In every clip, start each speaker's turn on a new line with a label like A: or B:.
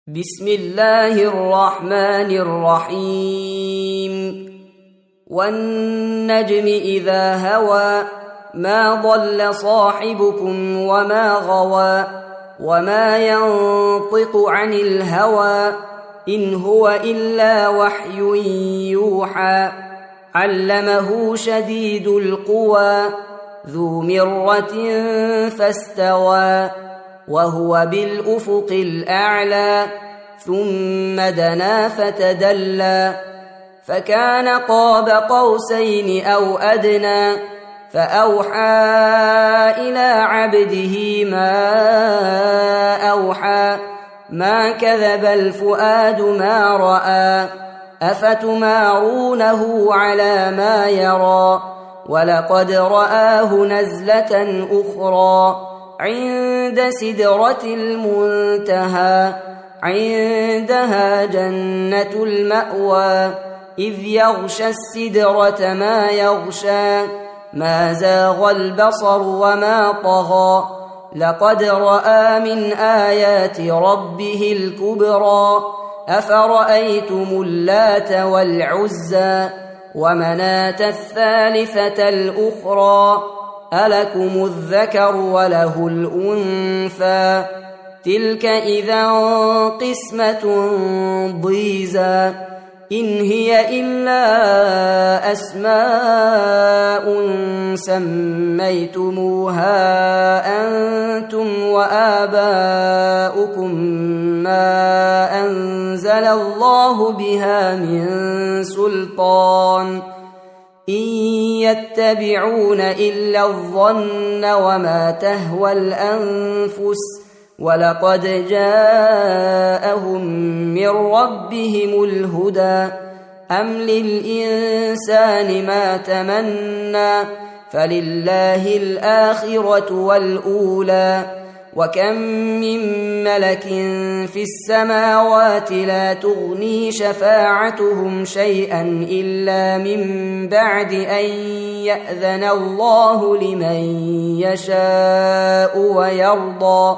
A: بسم الله الرحمن الرحيم والنجم إذا هوى ما ضل صاحبكم وما غوى وما ينطق عن الهوى إن هو إلا وحي يوحى علمه شديد القوى ذو مرة فاستوى وهو بالأفق الأعلى ثم دنا فتدلى فكان قاب قوسين أو أدنى فأوحى إلى عبده ما أوحى ما كذب الفؤاد ما رأى أفتمارونه على ما يرى ولقد رآه نزلة أخرى عند سدرة المنتهى عندها جنة المأوى إذ يغشى السدرة ما يغشى ما زاغ البصر وما طغى لقد رأى من آيات ربه الكبرى أفرأيتم اللات والعزى ومناة الثالثة الأخرى ألكم الذكر وله الأنثى تلك إذا قسمة ضيزى إن هي إلا أسماء سميتموها أنتم وآباؤكم ما أنزل الله بها من سلطان إن يتبعون إلا الظن وما تهوى الأنفس ولقد جاءهم من ربهم الهدى أم للإنسان ما تمنى فلله الآخرة والأولى وكم من ملك في السماوات لا تغني شفاعتهم شيئا إلا من بعد أن يأذن الله لمن يشاء ويرضى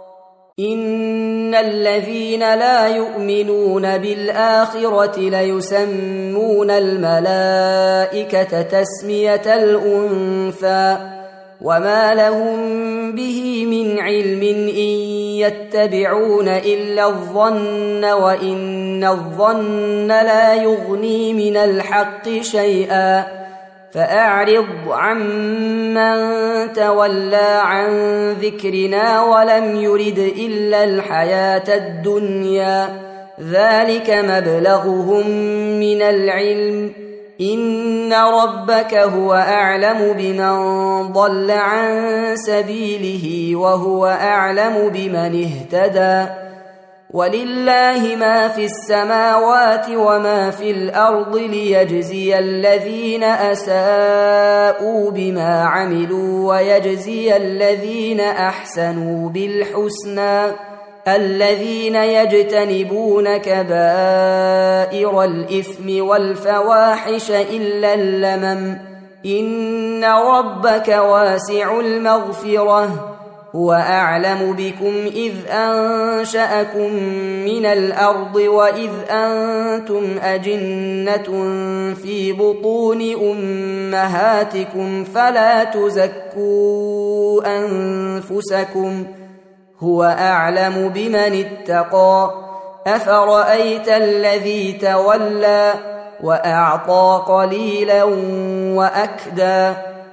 A: إن الذين لا يؤمنون بالآخرة ليسمون الملائكة تسمية الأنثى وما لهم به من علم إن يتبعون إلا الظن وإن الظن لا يغني من الحق شيئا فأعرض عمن تولى عن ذكرنا ولم يرد إلا الحياة الدنيا ذلك مبلغهم من العلم إن ربك هو أعلم بمن ضل عن سبيله وهو أعلم بمن اهتدى ولله ما في السماوات وما في الأرض ليجزي الذين أساءوا بما عملوا ويجزي الذين أحسنوا بالحسنى الذين يجتنبون كبائر الإثم والفواحش إلا اللمم إن ربك واسع المغفرة هو أعلم بكم إذ أنشأكم من الأرض وإذ أنتم أجنة في بطون أمهاتكم فلا تزكوا أنفسكم هو أعلم بمن اتقى أفرأيت الذي تولى وأعطى قليلا وأكدى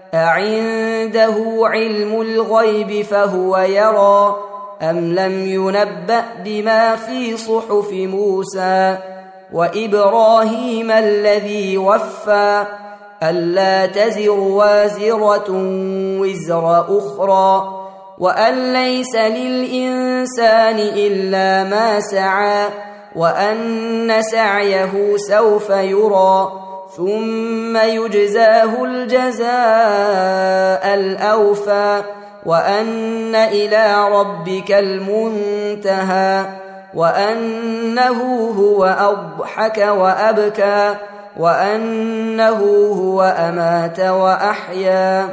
A: أعنده علم الغيب فهو يرى أم لم ينبأ بما في صحف موسى وإبراهيم الذي وفى ألا تزر وازرة وزر أخرى وأن ليس للإنسان إلا ما سعى وأن سعيه سوف يرى ثم يجزاه الجزاء الأوفى وأن إلى ربك المنتهى وأنه هو أضحك وأبكى وأنه هو أمات وأحيا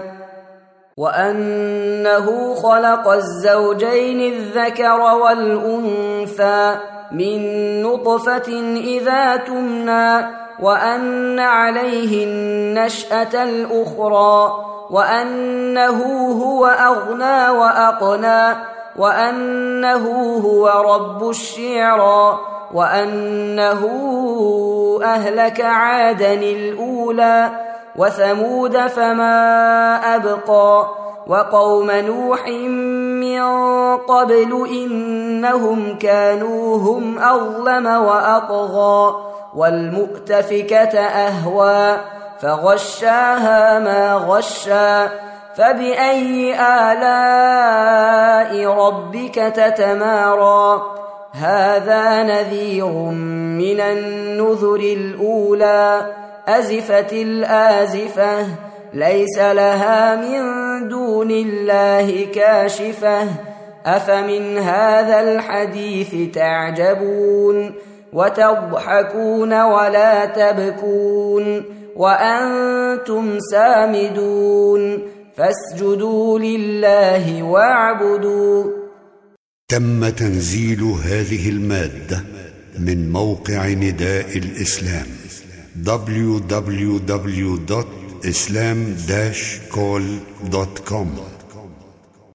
A: وأنه خلق الزوجين الذكر والأنثى من نطفة إذا تمنى وأن عليه النشأة الأخرى وأنه هو أغنى وأقنى وأنه هو رب الشعرى وأنه أهلك عادا الأولى وثمود فما أبقى وقوم نوح من قبل إنهم كانوا هم أظلم وأطغى والمؤتفكة أهوى فغشاها ما غشى فبأي آلاء ربك تتمارى هذا نذير من النذر الأولى أزفت الآزفة ليس لها من دون الله كاشفة أفمن هذا الحديث تعجبون وتضحكون ولا تبكون وأنتم سامدون فاسجدوا لله واعبدوا.
B: تم تنزيل هذه المادة من موقع نداء الإسلام www.islam-call.com